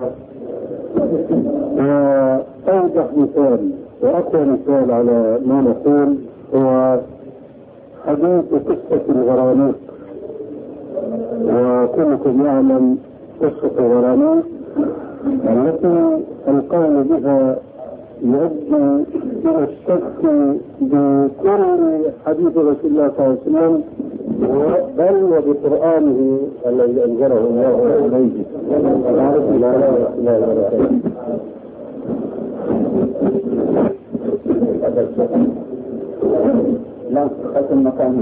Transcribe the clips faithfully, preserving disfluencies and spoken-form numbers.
وأوضح مثال وأقوى مثال على ما نقول هو حديث قصة الغرانيق. وكلكم يعلم قصة الغرانيق التي القول بها يؤدي إلى الشك بكل حديث رسول الله صلى الله عليه وسلم بل وبقرآنه الذي أنزله الله عليه. لا ختم مكان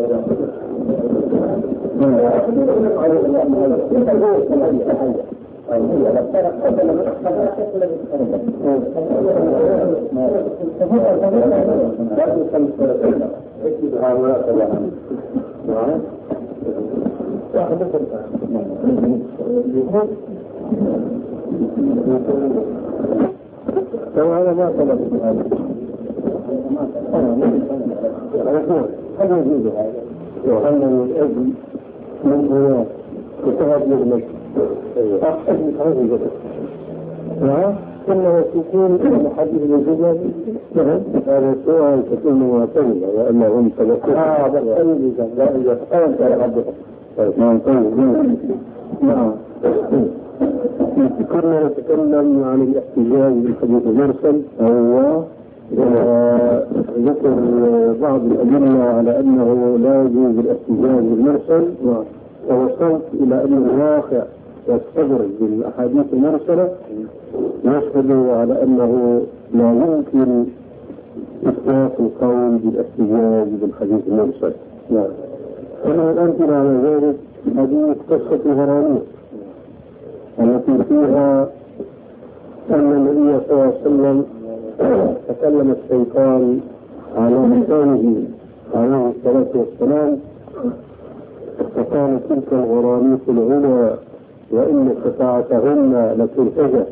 هذا ما طلب هذا يجوز هذا وهذا من أجل من هو كتاب مغلق أحد من هذه الجزء إنه تكون محدث الجزء هذا السؤال تكون معتمدة وأنهم تذكرون آه بس أنت لا إذا أنت ربك نعم طيب نعم كنا نتكلم عن الاحتجاج بالحديث المرسل أو ذكر بعض الأدلة على أنه لا يجوز الاحتجاج بالمرسل ووصلت إلى أن الواقع يستغرب بالأحاديث المرسلة يشهد على أنه لا يمكن إثبات القول بالاحتجاج بالحديث المرسل. فمن الأمثلة على ذلك حديث قصة الغرانيق التي فيها أن النبي صلى الله عليه وسلم تكلم الشيطان على لسانه عليه الصلاة والسلام فقال تلك الغرانيق العلى وإن شفاعتهن لترتجى.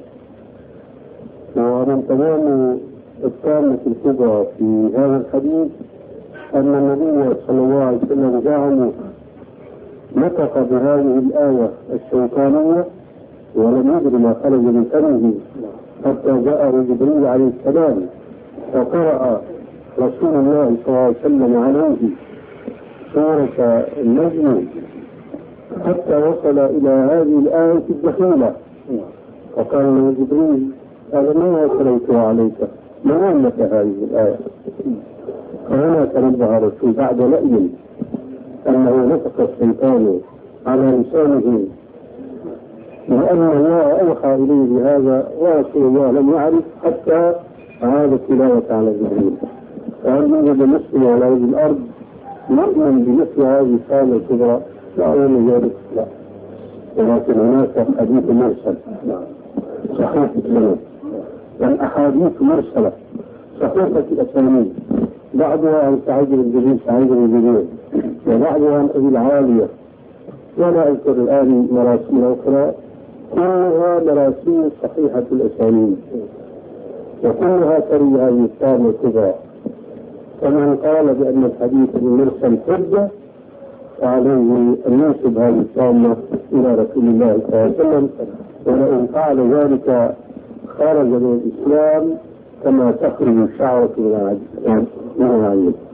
ومن تمام الطامة الكبرى في هذا الحديث أن النبي صلى الله عليه وسلم زعم نطق بهذه الآية الشيطانية ولم يدر ما خرج من فمه حتى جاءه جبريل عليه السلام فقرأ رسول الله صلى الله عليه وسلم عليه سورة النجم حتى وصل إلى هذه الآية الدخيلة فقال له جبريل هذا ما وصلت عليك ما أنك هذه الآية. فهنا تنبه الرسول بعد لأي أنه نطق الشيطان على لسانه لأن الله أوحى إليه بهذا ورسول الله لم يعرف حتى عاد التلاوة على جبريل. فهل يوجد مسلم على وجه الأرض يؤمن بمثل هذه الشأن الكبرى؟ لا أعلم ذلك لا. ولكن هناك حديث مرسل صحيح السنة والأحاديث مرسلة صحيحة الأسانيد بعضها عن سعيد بن جبير سعيد بن جبير وبعضها عن أبي العالية ولا أذكر الآن مراسيل أخرى كلها مراسيل صحيحة الأسانيد وكلها تري هذه الطامة الكبرى. فمن قال بأن الحديث المرسل حجة فعليه أن ينسب هذه الطامة إلى رسول الله صلى الله عليه وسلم ولئن فعل ذلك خرج من الإسلام كما تخرج الشعرة من العجل.